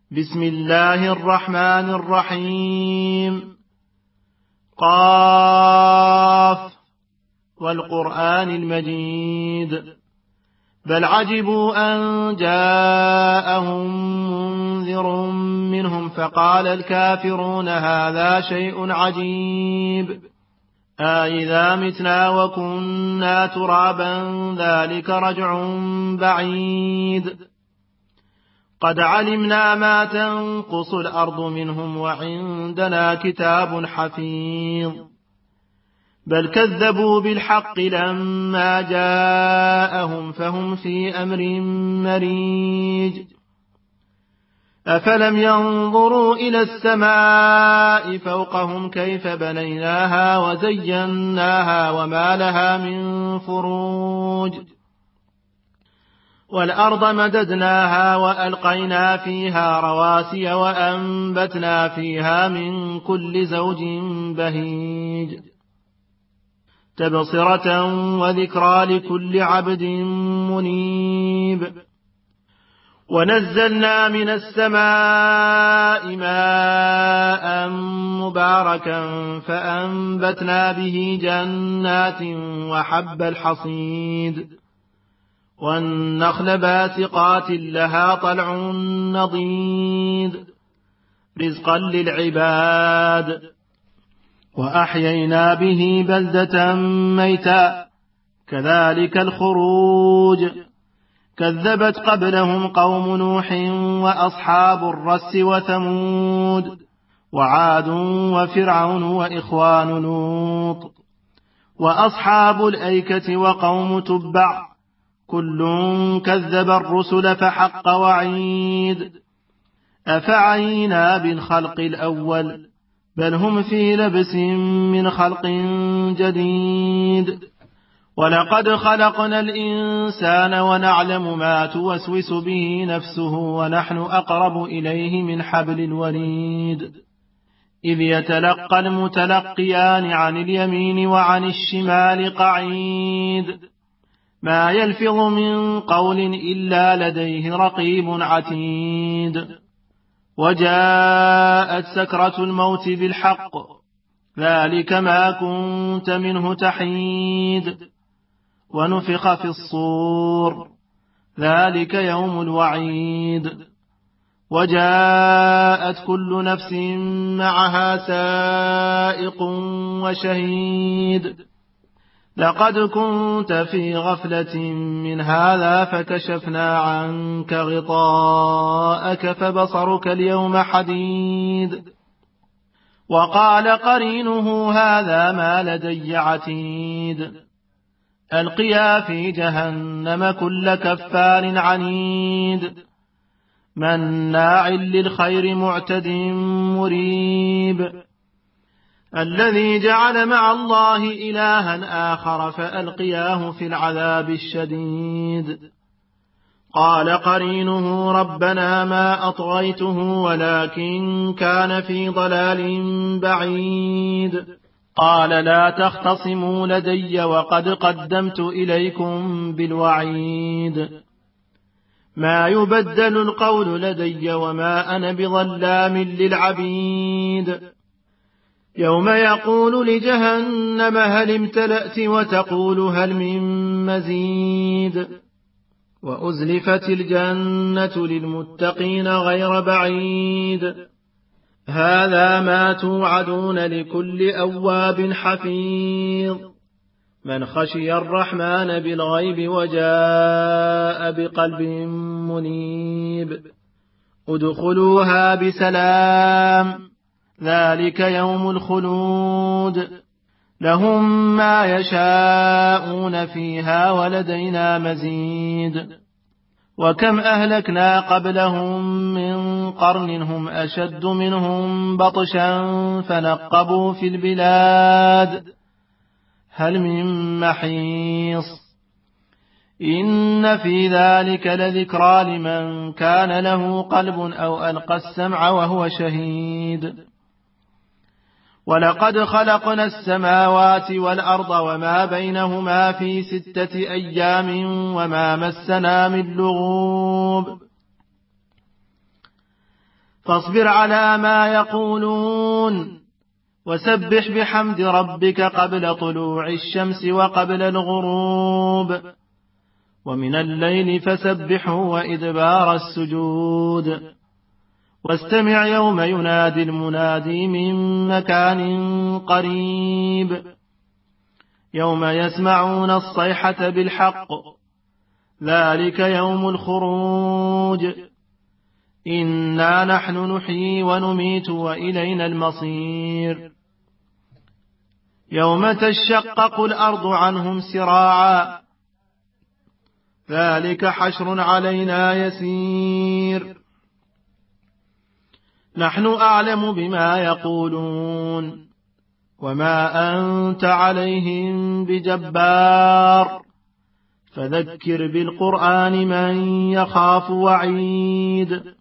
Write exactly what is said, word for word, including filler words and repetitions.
بسم الله الرحمن الرحيم. قاف والقرآن المجيد. بل عجبوا أن جاءهم منذر منهم فقال الكافرون هذا شيء عجيب أإذا متنا وكنا ترابا ذلك رجع بعيد قد علمنا ما تنقص الأرض منهم وعندنا كتاب حفيظ بل كذبوا بالحق لما جاءهم فهم في أمر مريج أفلم ينظروا إلى السماء فوقهم كيف بنيناها وزيناها وما لها من فروج والأرض مددناها وألقينا فيها رواسي وأنبتنا فيها من كل زوج بهيج تبصرة وذكرى لكل عبد منيب ونزلنا من السماء ماء مباركا فأنبتنا به جنات وحب الحصيد والنخل باسقات لها طلع نضيد رزقا للعباد وأحيينا به بلدة ميتا كذلك الخروج كذبت قبلهم قوم نوح وأصحاب الرس وثمود وعاد وفرعون وإخوان لوط وأصحاب الأيكة وقوم تبع كل كذب الرسل فحق وعيد أفعينا بالخلق الأول بل هم في لبس من خلق جديد ولقد خلقنا الإنسان ونعلم ما توسوس به نفسه ونحن أقرب إليه من حبل الوريد إذ يتلقى المتلقيان عن اليمين وعن الشمال قعيد ما يلفظ من قول إلا لديه رقيب عتيد وجاءت سكرة الموت بالحق ذلك ما كنت منه تحيد ونفخ في الصور ذلك يوم الوعيد وجاءت كل نفس معها سائق وشهيد لقد كنت في غفلة من هذا فكشفنا عنك غطاءك فبصرك اليوم حديد وقال قرينه هذا ما لدي عتيد ألقيا في جهنم كل كفار عنيد مناع للخير معتد مريب الذي جعل مع الله إلها آخر فألقياه في العذاب الشديد قال قرينه ربنا ما أطغيته ولكن كان في ضلال بعيد قال لا تختصموا لدي وقد قدمت إليكم بالوعيد ما يبدل القول لدي وما أنا بظلام للعبيد يوم يقول لجهنم هل امتلأت وتقول هل من مزيد وأزلفت الجنة للمتقين غير بعيد هذا ما توعدون لكل أواب حفيظ من خشي الرحمن بالغيب وجاء بقلب منيب ادخلوها بسلام ذلك يوم الخلود لهم ما يشاءون فيها ولدينا مزيد وكم أهلكنا قبلهم من قرن هم أشد منهم بطشا فنقبوا في البلاد هل من محيص إن في ذلك لذكرى لمن كان له قلب أو ألقى السمع وهو شهيد ولقد خلقنا السماوات والأرض وما بينهما في ستة أيام وما مسنا من لغوب فاصبر على ما يقولون وسبح بحمد ربك قبل طلوع الشمس وقبل الغروب ومن الليل فسبحه وإدبار السجود واستمع يوم ينادي المنادي من مكان قريب يوم يسمعون الصيحة بالحق ذلك يوم الخروج إنا نحن نحيي ونميت وإلينا المصير يوم تشقق الأرض عنهم سراعا ذلك حشر علينا يسير نحن أعلم بما يقولون وما أنت عليهم بجبار فذكر بالقرآن من يخاف وعيد